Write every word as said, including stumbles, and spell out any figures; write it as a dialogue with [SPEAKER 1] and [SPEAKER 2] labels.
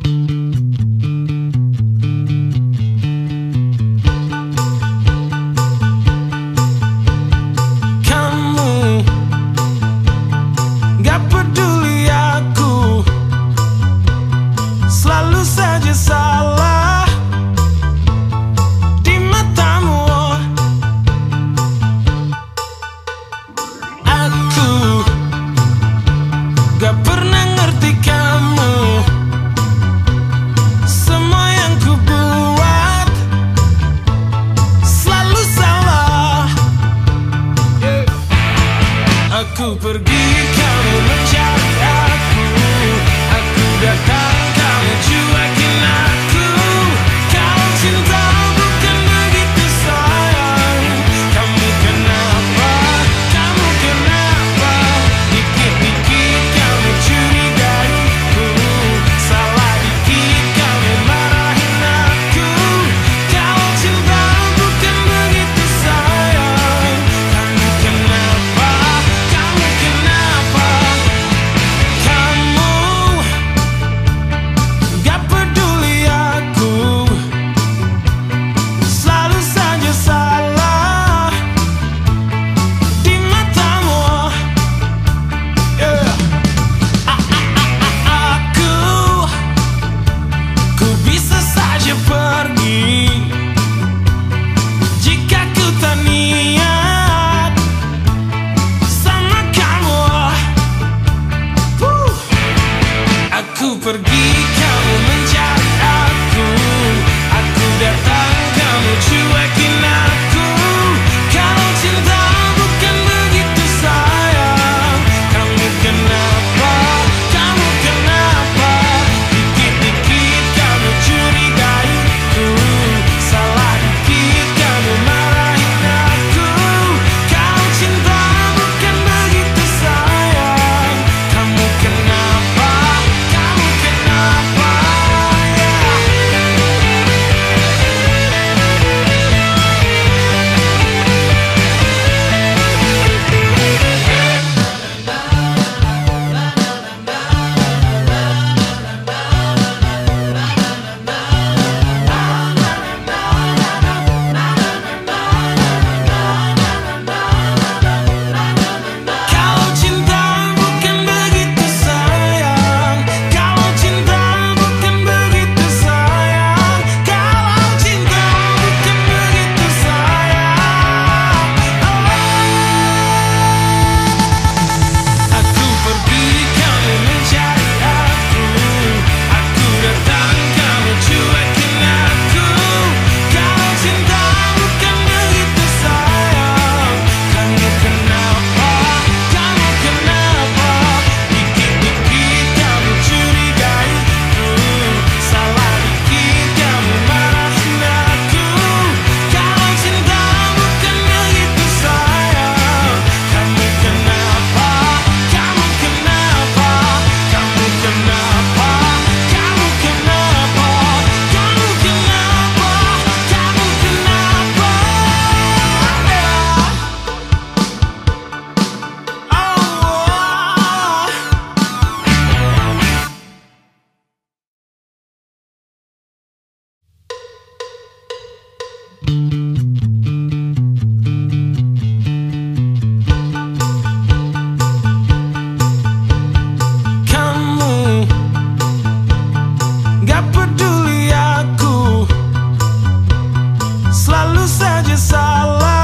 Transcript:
[SPEAKER 1] Aku pergi, kamu mencari aku. Aku datang, kamu cuekin aku. Kalau cinta bukan begitu sayang. Kamu kenapa, kamu kenapa? Dikit-dikit kamu curigaiku. Salah dikit kamu marahin aku. Kalau cinta bukan begitu sayang. Kamu kenapa? Aku pergi, kamu mencari aku. Aku datang, kamu cuekin aku. Kalau cinta bukan begitu sayang. Kamu kenapa, kamu kenapa? Dikit-dikit kamu curigaiku. Salah dikit kamu marahin aku. Kalau cinta bukan begitu sayang. Kamu kenapa? Selalu saja salah.